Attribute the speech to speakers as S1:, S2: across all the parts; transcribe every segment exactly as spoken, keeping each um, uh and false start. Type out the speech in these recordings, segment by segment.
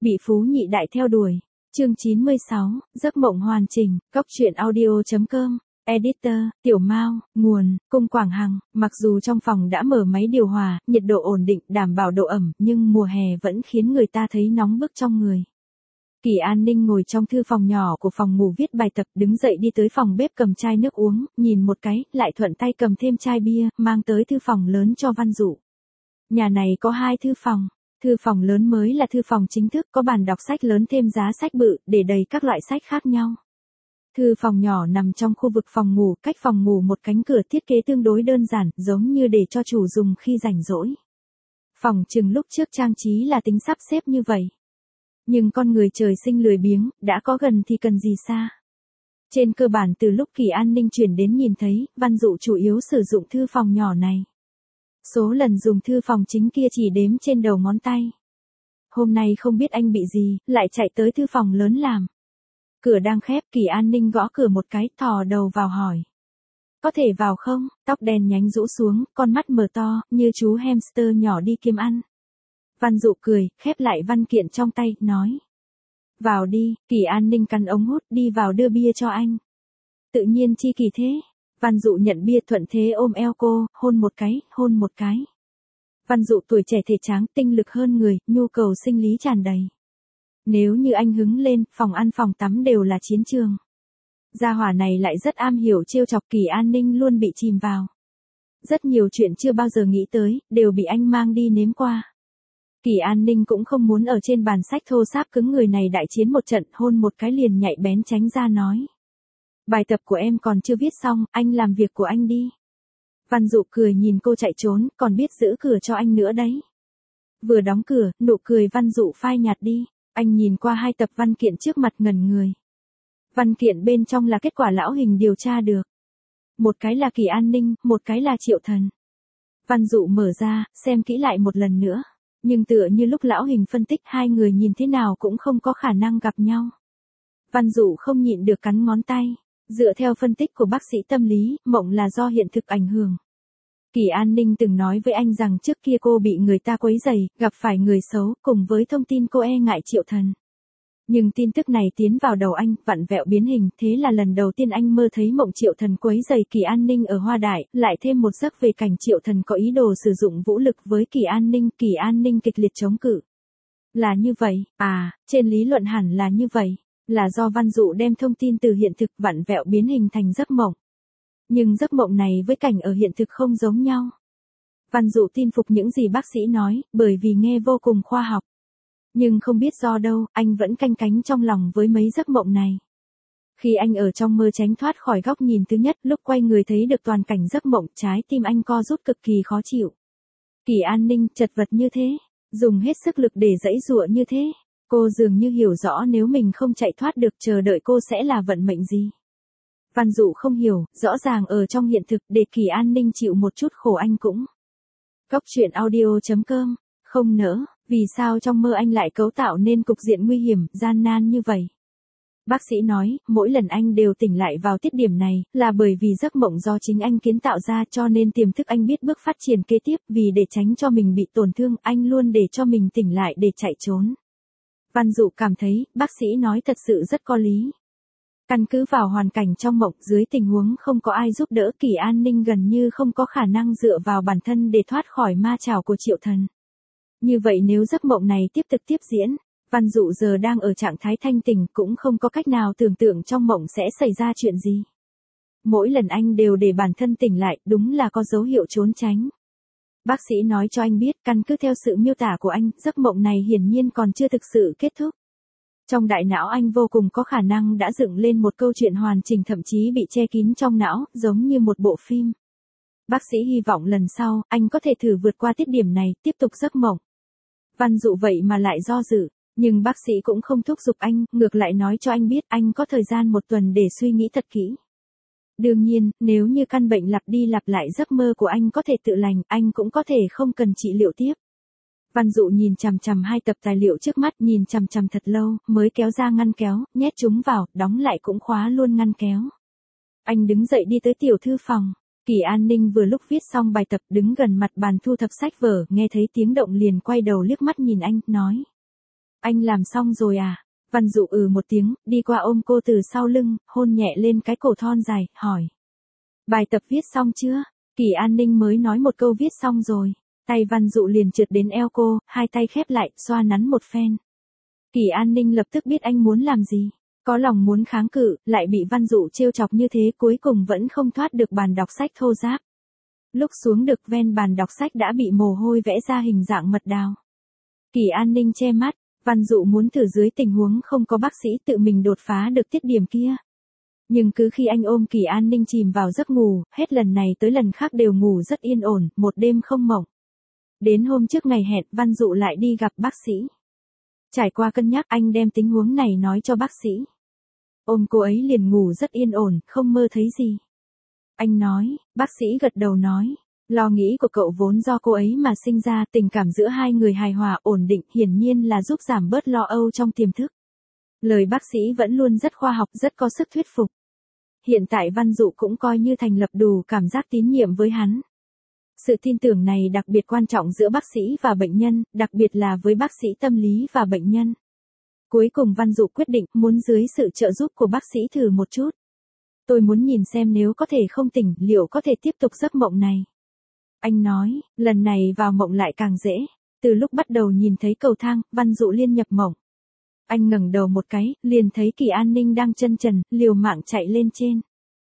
S1: Bị phú nhị đại theo đuổi. Chương chín mươi sáu, giấc mộng hoàn chỉnh, cóc truyện audio chấm com. Editor, Tiểu Mao, nguồn, Cung Quảng Hằng. Mặc dù trong phòng đã mở máy điều hòa, nhiệt độ ổn định, đảm bảo độ ẩm, nhưng mùa hè vẫn khiến người ta thấy nóng bức trong người. Kỳ An Ninh ngồi trong thư phòng nhỏ của phòng ngủ viết bài tập, đứng dậy đi tới phòng bếp cầm chai nước uống, nhìn một cái, lại thuận tay cầm thêm chai bia, mang tới thư phòng lớn cho Văn Dụ. Nhà này có hai thư phòng. Thư phòng lớn mới là thư phòng chính thức, có bàn đọc sách lớn thêm giá sách bự, để đầy các loại sách khác nhau. Thư phòng nhỏ nằm trong khu vực phòng ngủ, cách phòng ngủ một cánh cửa, thiết kế tương đối đơn giản, giống như để cho chủ dùng khi rảnh rỗi. Phòng chừng lúc trước trang trí là tính sắp xếp như vậy. Nhưng con người trời sinh lười biếng, đã có gần thì cần gì xa. Trên cơ bản từ lúc Kỳ An Ninh chuyển đến nhìn thấy, Văn Dụ chủ yếu sử dụng thư phòng nhỏ này. Số lần dùng thư phòng chính kia chỉ đếm trên đầu ngón tay. Hôm nay không biết anh bị gì, lại chạy tới thư phòng lớn làm. Cửa đang khép, Kỳ An Ninh gõ cửa một cái, thò đầu vào hỏi. Có thể vào không? Tóc đen nhánh rũ xuống, con mắt mở to, như chú hamster nhỏ đi kiếm ăn. Văn Dụ cười, khép lại văn kiện trong tay, nói. Vào đi. Kỳ An Ninh cắn ống hút, đi vào đưa bia cho anh. Tự nhiên chi kỳ thế. Văn Dụ nhận bia thuận thế ôm eo cô, hôn một cái, hôn một cái. Văn Dụ tuổi trẻ thể tráng, tinh lực hơn người, nhu cầu sinh lý tràn đầy. Nếu như anh hứng lên, phòng ăn phòng tắm đều là chiến trường. Gia hỏa này lại rất am hiểu trêu chọc, Kỳ An Ninh luôn bị chìm vào. Rất nhiều chuyện chưa bao giờ nghĩ tới, đều bị anh mang đi nếm qua. Kỳ An Ninh cũng không muốn ở trên bàn sách thô sáp cứng người này đại chiến một trận, hôn một cái liền nhạy bén tránh ra nói. Bài tập của em còn chưa viết xong, anh làm việc của anh đi. Văn Dụ cười nhìn cô chạy trốn, còn biết giữ cửa cho anh nữa đấy. Vừa đóng cửa, nụ cười Văn Dụ phai nhạt đi. Anh nhìn qua hai tập văn kiện trước mặt ngẩn người. Văn kiện bên trong là kết quả lão hình điều tra được. Một cái là Kỳ An Ninh, một cái là Triệu Thần. Văn Dụ mở ra, xem kỹ lại một lần nữa. Nhưng tựa như lúc lão hình phân tích, hai người nhìn thế nào cũng không có khả năng gặp nhau. Văn Dụ không nhịn được cắn ngón tay. Dựa theo phân tích của bác sĩ tâm lý, mộng là do hiện thực ảnh hưởng. Kỳ An Ninh từng nói với anh rằng trước kia cô bị người ta quấy rầy, gặp phải người xấu, cùng với thông tin cô e ngại Triệu Thần. Nhưng tin tức này tiến vào đầu anh, vặn vẹo biến hình, thế là lần đầu tiên anh mơ thấy mộng Triệu Thần quấy rầy Kỳ An Ninh ở Hoa Đại, lại thêm một giấc về cảnh Triệu Thần có ý đồ sử dụng vũ lực với Kỳ An Ninh, Kỳ An Ninh kịch liệt chống cự. Là như vậy, à, trên lý luận hẳn là như vậy, là do Văn Dụ đem thông tin từ hiện thực vặn vẹo biến hình thành giấc mộng. Nhưng giấc mộng này với cảnh ở hiện thực không giống nhau. Văn Dụ tin phục những gì bác sĩ nói, bởi vì nghe vô cùng khoa học. Nhưng không biết do đâu, anh vẫn canh cánh trong lòng với mấy giấc mộng này. Khi anh ở trong mơ tránh thoát khỏi góc nhìn thứ nhất, lúc quay người thấy được toàn cảnh giấc mộng, trái tim anh co rút cực kỳ khó chịu. Kỳ An Ninh chật vật như thế, dùng hết sức lực để giãy giụa như thế. Cô dường như hiểu rõ nếu mình không chạy thoát được, chờ đợi cô sẽ là vận mệnh gì. Văn Dụ không hiểu, rõ ràng ở trong hiện thực, để Kỳ An Ninh chịu một chút khổ anh cũng. Cóc truyện audio chấm com, không nỡ, vì sao trong mơ anh lại cấu tạo nên cục diện nguy hiểm, gian nan như vậy. Bác sĩ nói, mỗi lần anh đều tỉnh lại vào tiết điểm này, là bởi vì giấc mộng do chính anh kiến tạo ra, cho nên tiềm thức anh biết bước phát triển kế tiếp, vì để tránh cho mình bị tổn thương, anh luôn để cho mình tỉnh lại để chạy trốn. Văn Dụ cảm thấy, bác sĩ nói thật sự rất có lý. Căn cứ vào hoàn cảnh trong mộng, dưới tình huống không có ai giúp đỡ, Kỳ An Ninh gần như không có khả năng dựa vào bản thân để thoát khỏi ma trảo của Triệu Thần. Như vậy nếu giấc mộng này tiếp tục tiếp diễn, Văn Dụ giờ đang ở trạng thái thanh tỉnh, cũng không có cách nào tưởng tượng trong mộng sẽ xảy ra chuyện gì. Mỗi lần anh đều để bản thân tỉnh lại, đúng là có dấu hiệu trốn tránh. Bác sĩ nói cho anh biết, căn cứ theo sự miêu tả của anh, giấc mộng này hiển nhiên còn chưa thực sự kết thúc. Trong đại não anh vô cùng có khả năng đã dựng lên một câu chuyện hoàn chỉnh, thậm chí bị che kín trong não, giống như một bộ phim. Bác sĩ hy vọng lần sau, anh có thể thử vượt qua tiết điểm này, tiếp tục giấc mộng. Văn Dụ vậy mà lại do dự, nhưng bác sĩ cũng không thúc giục anh, ngược lại nói cho anh biết anh có thời gian một tuần để suy nghĩ thật kỹ. Đương nhiên, nếu như căn bệnh lặp đi lặp lại giấc mơ của anh có thể tự lành, anh cũng có thể không cần trị liệu tiếp. Văn Dụ nhìn chằm chằm hai tập tài liệu trước mắt, nhìn chằm chằm thật lâu, mới kéo ra ngăn kéo, nhét chúng vào, đóng lại cũng khóa luôn ngăn kéo. Anh đứng dậy đi tới tiểu thư phòng. Kỳ An Ninh vừa lúc viết xong bài tập, đứng gần mặt bàn thu thập sách vở, nghe thấy tiếng động liền quay đầu liếc mắt nhìn anh, nói. Anh làm xong rồi à? Văn Dụ ừ một tiếng, đi qua ôm cô từ sau lưng, hôn nhẹ lên cái cổ thon dài, hỏi. Bài tập viết xong chưa? Kỳ An Ninh mới nói một câu viết xong rồi. Tay Văn Dụ liền trượt đến eo cô, hai tay khép lại, xoa nắn một phen. Kỳ An Ninh lập tức biết anh muốn làm gì. Có lòng muốn kháng cự, lại bị Văn Dụ trêu chọc như thế, cuối cùng vẫn không thoát được bàn đọc sách thô ráp. Lúc xuống được ven bàn đọc sách đã bị mồ hôi vẽ ra hình dạng mật đào. Kỳ An Ninh che mắt, Văn Dụ muốn thử dưới tình huống không có bác sĩ tự mình đột phá được tiết điểm kia. Nhưng cứ khi anh ôm Kỳ An Ninh chìm vào giấc ngủ, hết lần này tới lần khác đều ngủ rất yên ổn, một đêm không mộng. Đến hôm trước ngày hẹn, Văn Dụ lại đi gặp bác sĩ. Trải qua cân nhắc, anh đem tình huống này nói cho bác sĩ. Ôm cô ấy liền ngủ rất yên ổn, không mơ thấy gì. Anh nói, bác sĩ gật đầu nói, lo nghĩ của cậu vốn do cô ấy mà sinh ra, tình cảm giữa hai người hài hòa ổn định, hiển nhiên là giúp giảm bớt lo âu trong tiềm thức. Lời bác sĩ vẫn luôn rất khoa học, rất có sức thuyết phục. Hiện tại Văn Dụ cũng coi như thành lập đủ cảm giác tín nhiệm với hắn. Sự tin tưởng này đặc biệt quan trọng giữa bác sĩ và bệnh nhân, đặc biệt là với bác sĩ tâm lý và bệnh nhân. Cuối cùng Văn Dụ quyết định muốn dưới sự trợ giúp của bác sĩ thử một chút. Tôi muốn nhìn xem nếu có thể không tỉnh, liệu có thể tiếp tục giấc mộng này. Anh nói, lần này vào mộng lại càng dễ. Từ lúc bắt đầu nhìn thấy cầu thang, Văn Dụ liên nhập mộng. Anh ngẩng đầu một cái, liền thấy Kỳ An Ninh đang chân trần, liều mạng chạy lên trên.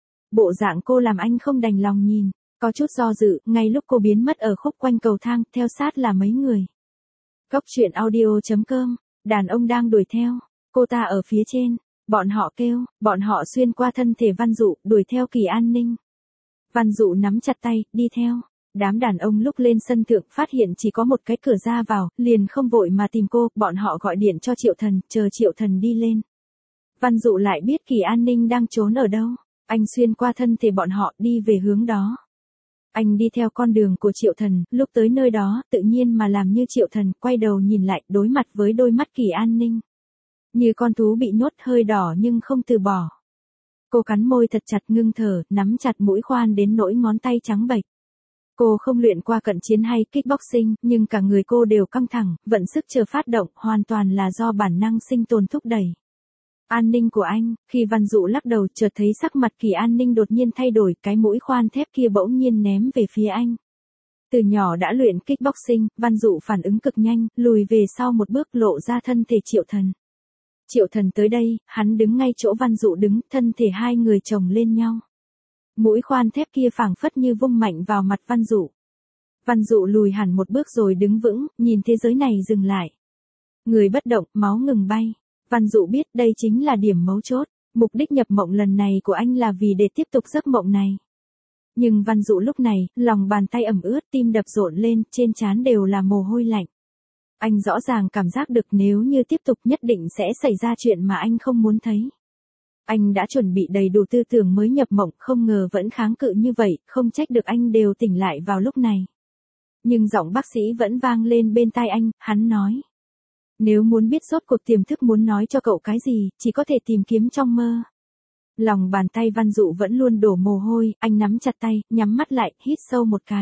S1: Bộ dạng cô làm anh không đành lòng nhìn, có chút do dự, ngay lúc cô biến mất ở khúc quanh cầu thang, theo sát là mấy người. Góc truyện audio chấm com, đàn ông đang đuổi theo, cô ta ở phía trên, bọn họ kêu, bọn họ xuyên qua thân thể Văn Dụ, đuổi theo Kỳ An Ninh. Văn Dụ nắm chặt tay, đi theo. Đám đàn ông lúc lên sân thượng phát hiện chỉ có một cái cửa ra vào, liền không vội mà tìm cô, bọn họ gọi điện cho Triệu Thần, chờ Triệu Thần đi lên. Văn Dụ lại biết Kỳ An Ninh đang trốn ở đâu, anh xuyên qua thân thể bọn họ đi về hướng đó. Anh đi theo con đường của Triệu Thần, lúc tới nơi đó, tự nhiên mà làm như Triệu Thần, quay đầu nhìn lại, đối mặt với đôi mắt Kỳ An Ninh. Như con thú bị nhốt, hơi đỏ nhưng không từ bỏ. Cô cắn môi thật chặt, ngưng thở, nắm chặt mũi khoan đến nỗi ngón tay trắng bệch. Cô không luyện qua cận chiến hay kickboxing, nhưng cả người cô đều căng thẳng, vận sức chờ phát động, hoàn toàn là do bản năng sinh tồn thúc đẩy. An Ninh của anh, khi Văn Dụ lắc đầu chợt thấy sắc mặt Kỳ An Ninh đột nhiên thay đổi, cái mũi khoan thép kia bỗng nhiên ném về phía anh. Từ nhỏ đã luyện kickboxing, Văn Dụ phản ứng cực nhanh, lùi về sau một bước lộ ra thân thể Triệu Thần. Triệu Thần tới đây, hắn đứng ngay chỗ Văn Dụ đứng, thân thể hai người chồng lên nhau. Mũi khoan thép kia phảng phất như vung mạnh vào mặt Văn Dụ. Văn Dụ lùi hẳn một bước rồi đứng vững, nhìn thế giới này dừng lại. Người bất động, máu ngừng bay. Văn Dụ biết đây chính là điểm mấu chốt. Mục đích nhập mộng lần này của anh là vì để tiếp tục giấc mộng này. Nhưng Văn Dụ lúc này, lòng bàn tay ẩm ướt, tim đập rộn lên, trên trán đều là mồ hôi lạnh. Anh rõ ràng cảm giác được nếu như tiếp tục nhất định sẽ xảy ra chuyện mà anh không muốn thấy. Anh đã chuẩn bị đầy đủ tư tưởng mới nhập mộng, không ngờ vẫn kháng cự như vậy, không trách được anh đều tỉnh lại vào lúc này. Nhưng giọng bác sĩ vẫn vang lên bên tai anh, hắn nói. Nếu muốn biết rốt cuộc tiềm thức muốn nói cho cậu cái gì, chỉ có thể tìm kiếm trong mơ. Lòng bàn tay Văn Dụ vẫn luôn đổ mồ hôi, anh nắm chặt tay, nhắm mắt lại, hít sâu một cái.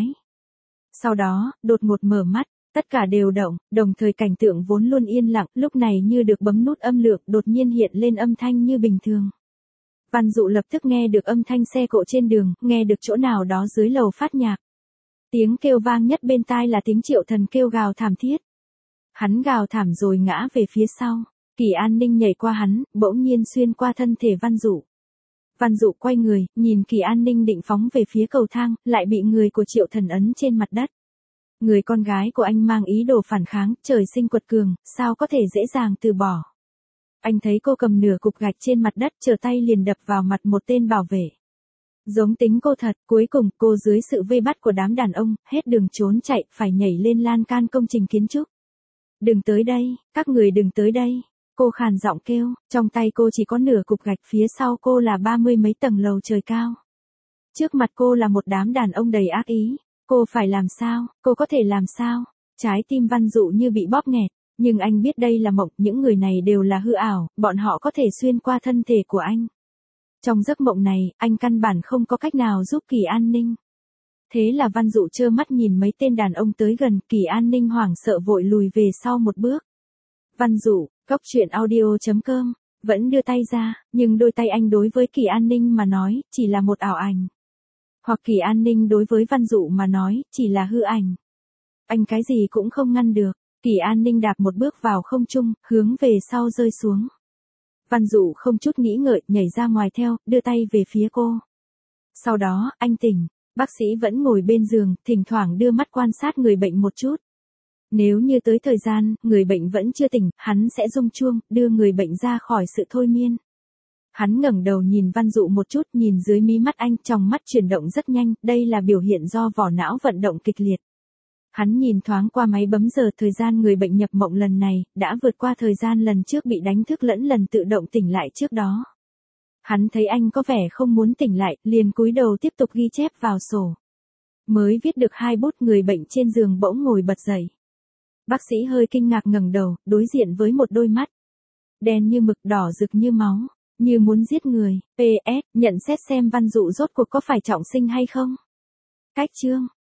S1: Sau đó, đột ngột mở mắt, tất cả đều động, đồng thời cảnh tượng vốn luôn yên lặng, lúc này như được bấm nút âm lượng, đột nhiên hiện lên âm thanh như bình thường. Văn Dụ lập tức nghe được âm thanh xe cộ trên đường, nghe được chỗ nào đó dưới lầu phát nhạc. Tiếng kêu vang nhất bên tai là tiếng Triệu Thần kêu gào thảm thiết. Hắn gào thảm rồi ngã về phía sau. Kỳ An Ninh nhảy qua hắn, bỗng nhiên xuyên qua thân thể Văn Dụ. Văn Dụ quay người, nhìn Kỳ An Ninh định phóng về phía cầu thang, lại bị người của Triệu Thần ấn trên mặt đất. Người con gái của anh mang ý đồ phản kháng, trời sinh quật cường, sao có thể dễ dàng từ bỏ. Anh thấy cô cầm nửa cục gạch trên mặt đất, trở tay liền đập vào mặt một tên bảo vệ. Giống tính cô thật, cuối cùng cô dưới sự vây bắt của đám đàn ông, hết đường trốn chạy, phải nhảy lên lan can công trình kiến trúc. Đừng tới đây, các người đừng tới đây. Cô khàn giọng kêu, trong tay cô chỉ có nửa cục gạch, phía sau cô là ba mươi mấy tầng lầu trời cao. Trước mặt cô là một đám đàn ông đầy ác ý. Cô phải làm sao, cô có thể làm sao? Trái tim Văn Dụ như bị bóp nghẹt, nhưng anh biết đây là mộng, những người này đều là hư ảo, bọn họ có thể xuyên qua thân thể của anh. Trong giấc mộng này, anh căn bản không có cách nào giúp Kỳ An Ninh. Thế là Văn Dụ trơ mắt nhìn mấy tên đàn ông tới gần, Kỳ An Ninh hoảng sợ vội lùi về sau một bước. Văn Dụ, cốc truyện audio chấm com, vẫn đưa tay ra, nhưng đôi tay anh đối với Kỳ An Ninh mà nói, chỉ là một ảo ảnh. Hoặc Kỳ An Ninh đối với Văn Dụ mà nói, chỉ là hư ảnh. Anh cái gì cũng không ngăn được. Kỳ An Ninh đạp một bước vào không trung, hướng về sau rơi xuống. Văn Dụ không chút nghĩ ngợi, nhảy ra ngoài theo, đưa tay về phía cô. Sau đó, anh tỉnh. Bác sĩ vẫn ngồi bên giường, thỉnh thoảng đưa mắt quan sát người bệnh một chút. Nếu như tới thời gian, người bệnh vẫn chưa tỉnh, hắn sẽ rung chuông, đưa người bệnh ra khỏi sự thôi miên. Hắn ngẩng đầu nhìn Văn Dụ một chút, nhìn dưới mí mắt anh, trong mắt chuyển động rất nhanh, đây là biểu hiện do vỏ não vận động kịch liệt. Hắn nhìn thoáng qua máy bấm giờ, thời gian người bệnh nhập mộng lần này, đã vượt qua thời gian lần trước bị đánh thức lẫn lần tự động tỉnh lại trước đó. Hắn thấy anh có vẻ không muốn tỉnh lại, liền cúi đầu tiếp tục ghi chép vào sổ. Mới viết được hai bút, người bệnh trên giường bỗng ngồi bật dậy. Bác sĩ hơi kinh ngạc ngẩng đầu, đối diện với một đôi mắt đen như mực, đỏ rực như máu, như muốn giết người. pê ét, nhận xét xem Văn Dụ rốt cuộc có phải trọng sinh hay không. Cách chương